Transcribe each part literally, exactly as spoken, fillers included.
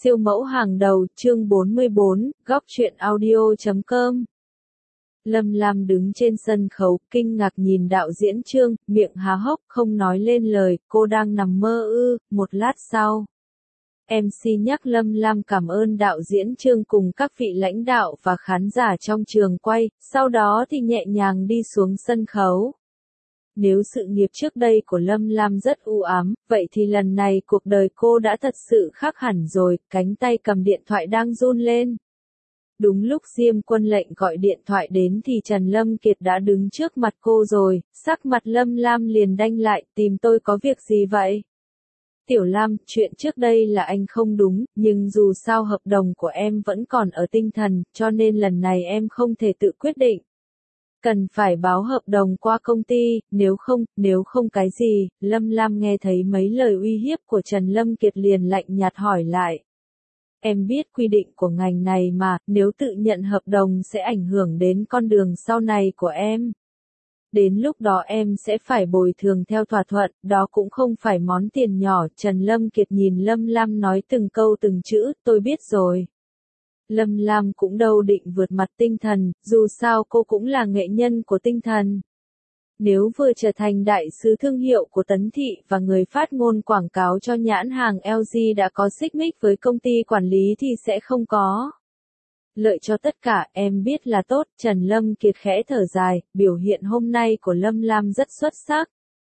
Siêu mẫu hàng đầu, chương bốn mươi bốn, góc truyện audio chấm com. Lâm Lam đứng trên sân khấu, kinh ngạc nhìn đạo diễn Trương, miệng há hốc không nói lên lời, cô đang nằm mơ ư? Một lát sau, em xê nhắc Lâm Lam cảm ơn đạo diễn Trương cùng các vị lãnh đạo và khán giả trong trường quay, sau đó thì nhẹ nhàng đi xuống sân khấu. Nếu sự nghiệp trước đây của Lâm Lam rất u ám, vậy thì lần này cuộc đời cô đã thật sự khác hẳn rồi, cánh tay cầm điện thoại đang run lên. Đúng lúc Diêm Quân Lệnh gọi điện thoại đến thì Trần Lâm Kiệt đã đứng trước mặt cô rồi, sắc mặt Lâm Lam liền đanh lại, tìm tôi có việc gì vậy? Tiểu Lam, chuyện trước đây là anh không đúng, nhưng dù sao hợp đồng của em vẫn còn ở Tinh Thần, cho nên lần này em không thể tự quyết định. Cần phải báo hợp đồng qua công ty, nếu không, nếu không cái gì, Lâm Lam nghe thấy mấy lời uy hiếp của Trần Lâm Kiệt liền lạnh nhạt hỏi lại. Em biết quy định của ngành này mà, nếu tự nhận hợp đồng sẽ ảnh hưởng đến con đường sau này của em. Đến lúc đó em sẽ phải bồi thường theo thỏa thuận, đó cũng không phải món tiền nhỏ. Trần Lâm Kiệt nhìn Lâm Lam nói từng câu từng chữ, tôi biết rồi. Lâm Lam cũng đâu định vượt mặt Tinh Thần, dù sao cô cũng là nghệ nhân của Tinh Thần. Nếu vừa trở thành đại sứ thương hiệu của Tấn Thị và người phát ngôn quảng cáo cho nhãn hàng lờ giê đã có xích mích với công ty quản lý thì sẽ không có lợi cho tất cả, em biết là tốt. Trần Lâm Kiệt khẽ thở dài, biểu hiện hôm nay của Lâm Lam rất xuất sắc.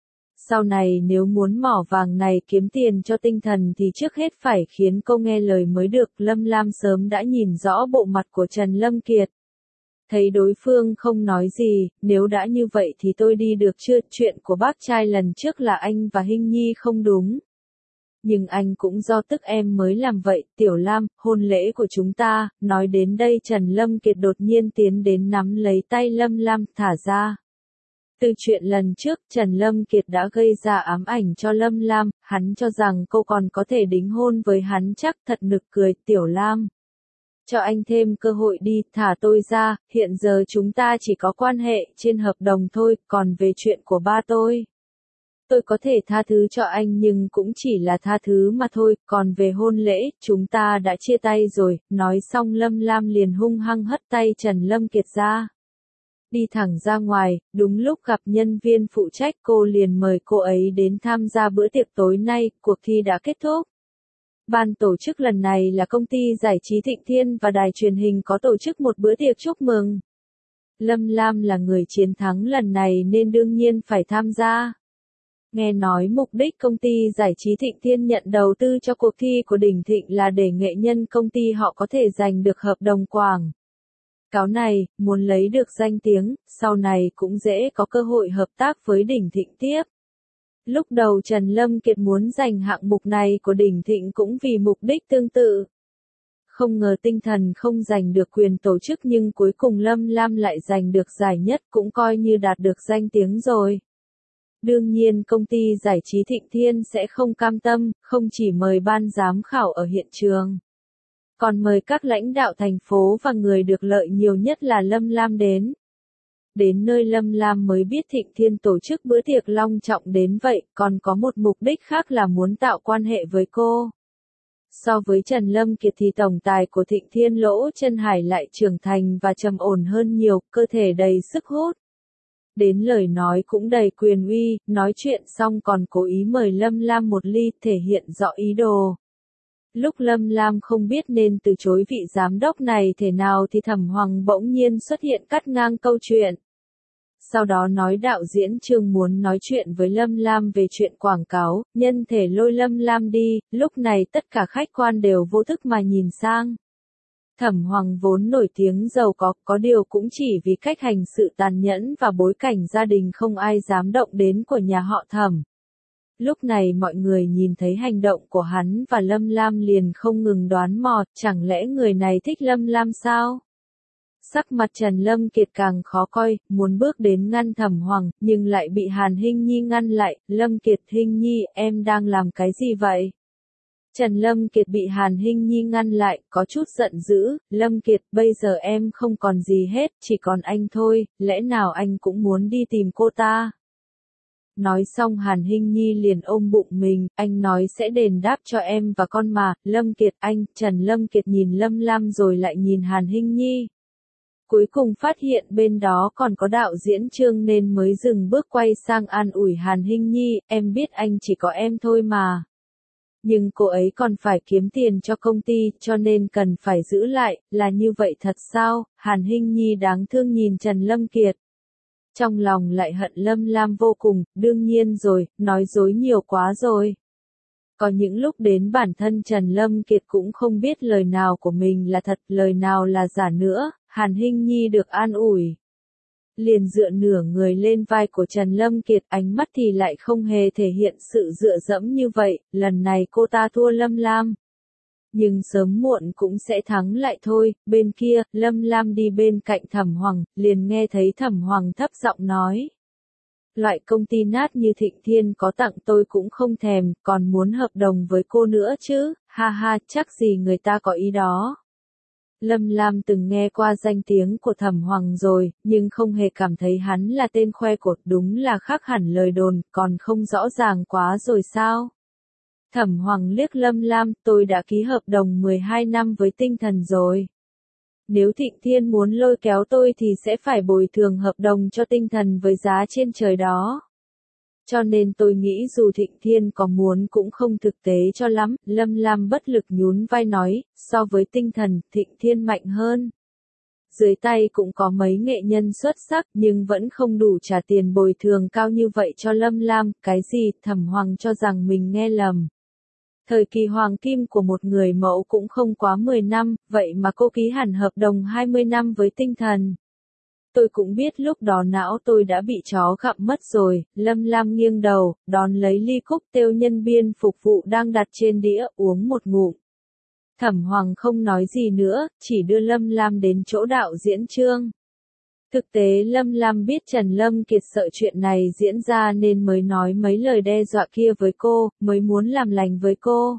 Sau này nếu muốn mỏ vàng này kiếm tiền cho Tinh Thần thì trước hết phải khiến cô nghe lời mới được. Lâm Lam sớm đã nhìn rõ bộ mặt của Trần Lâm Kiệt. Thấy đối phương không nói gì, nếu đã như vậy thì tôi đi được chưa? Chuyện của bác trai lần trước là anh và Hinh Nhi không đúng. Nhưng anh cũng do tức em mới làm vậy. Tiểu Lam, hôn lễ của chúng ta. Nói đến đây Trần Lâm Kiệt đột nhiên tiến đến nắm lấy tay Lâm Lam, thả ra. Từ chuyện lần trước, Trần Lâm Kiệt đã gây ra ám ảnh cho Lâm Lam, hắn cho rằng cô còn có thể đính hôn với hắn, chắc thật nực cười. Tiểu Lam, cho anh thêm cơ hội đi, thả tôi ra, hiện giờ chúng ta chỉ có quan hệ trên hợp đồng thôi, còn về chuyện của ba tôi. Tôi có thể tha thứ cho anh nhưng cũng chỉ là tha thứ mà thôi, còn về hôn lễ, chúng ta đã chia tay rồi. Nói xong Lâm Lam liền hung hăng hất tay Trần Lâm Kiệt ra. Đi thẳng ra ngoài, đúng lúc gặp nhân viên phụ trách cô liền mời cô ấy đến tham gia bữa tiệc tối nay, cuộc thi đã kết thúc. Ban tổ chức lần này là công ty giải trí Thịnh Thiên và đài truyền hình có tổ chức một bữa tiệc chúc mừng. Lâm Lam là người chiến thắng lần này nên đương nhiên phải tham gia. Nghe nói mục đích công ty giải trí Thịnh Thiên nhận đầu tư cho cuộc thi của Đình Thịnh là để nghệ nhân công ty họ có thể giành được hợp đồng quảng cáo này, muốn lấy được danh tiếng, sau này cũng dễ có cơ hội hợp tác với Đình Thịnh tiếp. Lúc đầu Trần Lâm Kiệt muốn giành hạng mục này của Đình Thịnh cũng vì mục đích tương tự. Không ngờ Tinh Thần không giành được quyền tổ chức nhưng cuối cùng Lâm Lam lại giành được giải nhất, cũng coi như đạt được danh tiếng rồi. Đương nhiên công ty giải trí Thịnh Thiên sẽ không cam tâm, không chỉ mời ban giám khảo ở hiện trường, còn mời các lãnh đạo thành phố và người được lợi nhiều nhất là Lâm Lam đến. Đến nơi Lâm Lam mới biết Thịnh Thiên tổ chức bữa tiệc long trọng đến vậy, còn có một mục đích khác là muốn tạo quan hệ với cô. So với Trần Lâm Kiệt thì tổng tài của Thịnh Thiên Lỗ Chân Hải lại trưởng thành và trầm ổn hơn nhiều, cơ thể đầy sức hút. Đến lời nói cũng đầy quyền uy, nói chuyện xong còn cố ý mời Lâm Lam một ly, thể hiện rõ ý đồ. Lúc Lâm Lam không biết nên từ chối vị giám đốc này thế nào thì Thẩm Hoàng bỗng nhiên xuất hiện cắt ngang câu chuyện. Sau đó nói đạo diễn Trương muốn nói chuyện với Lâm Lam về chuyện quảng cáo, nhân thể lôi Lâm Lam đi, lúc này tất cả khách quan đều vô thức mà nhìn sang. Thẩm Hoàng vốn nổi tiếng giàu có, có điều cũng chỉ vì cách hành sự tàn nhẫn và bối cảnh gia đình không ai dám động đến của nhà họ Thẩm. Lúc này mọi người nhìn thấy hành động của hắn và Lâm Lam liền không ngừng đoán mò, chẳng lẽ người này thích Lâm Lam sao? Sắc mặt Trần Lâm Kiệt càng khó coi, muốn bước đến ngăn Thẩm Hoàng, nhưng lại bị Hàn Hinh Nhi ngăn lại. Lâm Kiệt, Hinh Nhi, em đang làm cái gì vậy? Trần Lâm Kiệt bị Hàn Hinh Nhi ngăn lại, có chút giận dữ. Lâm Kiệt, bây giờ em không còn gì hết, chỉ còn anh thôi, lẽ nào anh cũng muốn đi tìm cô ta? nói xong Hàn Hinh Nhi liền ôm bụng mình, anh nói sẽ đền đáp cho em và con mà, Lâm Kiệt anh, Trần Lâm Kiệt nhìn Lâm Lam rồi lại nhìn Hàn Hinh Nhi. Cuối cùng phát hiện bên đó còn có đạo diễn Trương nên mới dừng bước quay sang an ủi Hàn Hinh Nhi, em biết anh chỉ có em thôi mà. Nhưng cô ấy còn phải kiếm tiền cho công ty, cho nên cần phải giữ lại, là như vậy thật sao? Hàn Hinh Nhi đáng thương nhìn Trần Lâm Kiệt. Trong lòng lại hận Lâm Lam vô cùng, đương nhiên rồi, nói dối nhiều quá rồi. Có những lúc đến bản thân Trần Lâm Kiệt cũng không biết lời nào của mình là thật, lời nào là giả nữa, Hàn Hinh Nhi được an ủi. Liền dựa nửa người lên vai của Trần Lâm Kiệt, ánh mắt thì lại không hề thể hiện sự dựa dẫm như vậy, lần này cô ta thua Lâm Lam. Nhưng sớm muộn cũng sẽ thắng lại thôi, bên kia, Lâm Lam đi bên cạnh Thẩm Hoàng, liền nghe thấy Thẩm Hoàng thấp giọng nói. Loại công ty nát như Thịnh Thiên có tặng tôi cũng không thèm, còn muốn hợp đồng với cô nữa chứ, ha ha, chắc gì người ta có ý đó. Lâm Lam từng nghe qua danh tiếng của Thẩm Hoàng rồi, nhưng không hề cảm thấy hắn là tên khoe cột, đúng là khác hẳn lời đồn, còn không rõ ràng quá rồi sao? Thẩm Hoàng liếc Lâm Lam, tôi đã ký hợp đồng mười hai năm với Tinh Thần rồi. Nếu Thịnh Thiên muốn lôi kéo tôi thì sẽ phải bồi thường hợp đồng cho Tinh Thần với giá trên trời đó. Cho nên tôi nghĩ dù Thịnh Thiên có muốn cũng không thực tế cho lắm, Lâm Lam bất lực nhún vai nói, so với Tinh Thần, Thịnh Thiên mạnh hơn. Dưới tay cũng có mấy nghệ nhân xuất sắc nhưng vẫn không đủ trả tiền bồi thường cao như vậy cho Lâm Lam, cái gì, Thẩm Hoàng cho rằng mình nghe lầm. Thời kỳ hoàng kim của một người mẫu cũng không quá mười năm, vậy mà cô ký hẳn hợp đồng hai mươi năm với Tinh Thần. Tôi cũng biết lúc đó não tôi đã bị chó gặm mất rồi, Lâm Lam nghiêng đầu, đón lấy ly cốc tiêu nhân viên phục vụ đang đặt trên đĩa, uống một ngụm. Thẩm Hoàng không nói gì nữa, chỉ đưa Lâm Lam đến chỗ đạo diễn Trương. Thực tế Lâm Lam biết Trần Lâm Kiệt sợ chuyện này diễn ra nên mới nói mấy lời đe dọa kia với cô, mới muốn làm lành với cô.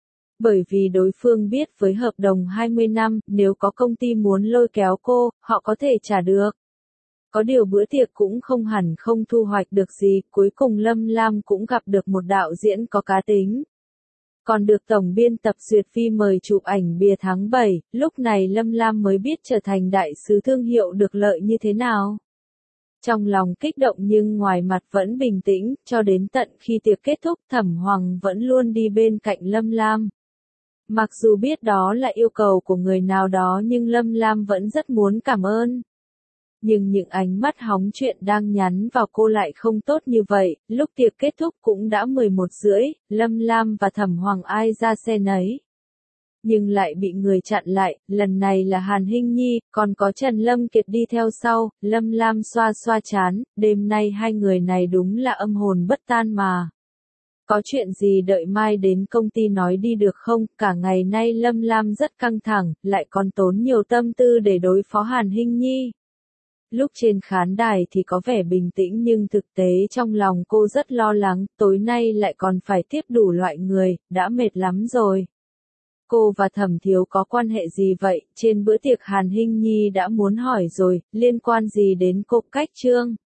Bởi vì đối phương biết với hợp đồng hai mươi năm, nếu có công ty muốn lôi kéo cô, họ có thể trả được. Có điều bữa tiệc cũng không hẳn không thu hoạch được gì, cuối cùng Lâm Lam cũng gặp được một đạo diễn có cá tính. Còn được tổng biên tập Duyệt Phi mời chụp ảnh bìa tháng bảy, lúc này Lâm Lam mới biết trở thành đại sứ thương hiệu được lợi như thế nào. Trong lòng kích động nhưng ngoài mặt vẫn bình tĩnh, cho đến tận khi tiệc kết thúc Thẩm Hoàng vẫn luôn đi bên cạnh Lâm Lam. Mặc dù biết đó là yêu cầu của người nào đó nhưng Lâm Lam vẫn rất muốn cảm ơn. Nhưng những ánh mắt hóng chuyện đang nhắn vào cô lại không tốt như vậy, lúc tiệc kết thúc cũng đã mười một rưỡi, Lâm Lam và Thẩm Hoàng ai ra xe nấy. Nhưng lại bị người chặn lại, lần này là Hàn Hinh Nhi, còn có Trần Lâm Kiệt đi theo sau, Lâm Lam xoa xoa chán, đêm nay hai người này đúng là âm hồn bất tan mà. Có chuyện gì đợi mai đến công ty nói đi được không, cả ngày nay Lâm Lam rất căng thẳng, lại còn tốn nhiều tâm tư để đối phó Hàn Hinh Nhi. Lúc trên khán đài thì có vẻ bình tĩnh nhưng thực tế trong lòng cô rất lo lắng, tối nay lại còn phải tiếp đủ loại người, đã mệt lắm rồi. Cô và Thẩm Thiếu có quan hệ gì vậy? Trên bữa tiệc Hàn Hinh Nhi đã muốn hỏi rồi, liên quan gì đến Cục Cách Trương?